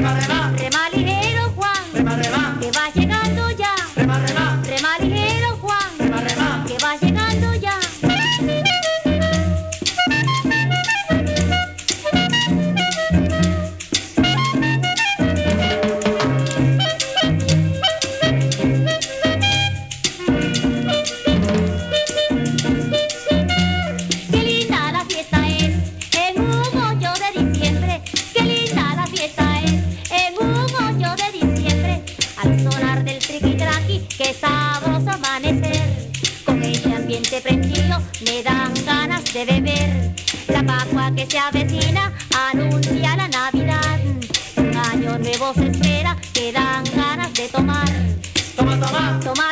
Rema ligero, Juan, que vas llegando ya. Rema ligero, Juan, que vas llegando ya. Qué linda la fiesta es en un hoyo de diciembre. Qué linda la fiesta es en un hoyo de diciembre. Al sonar del triqui-traqui, qué sabroso amanecer. Con ese ambiente prendido me dan ganas de beber. La Pascua que se avecina anuncia la Navidad. Un año nuevo se espera, que dan ganas de tomar. Toma, toma. Toma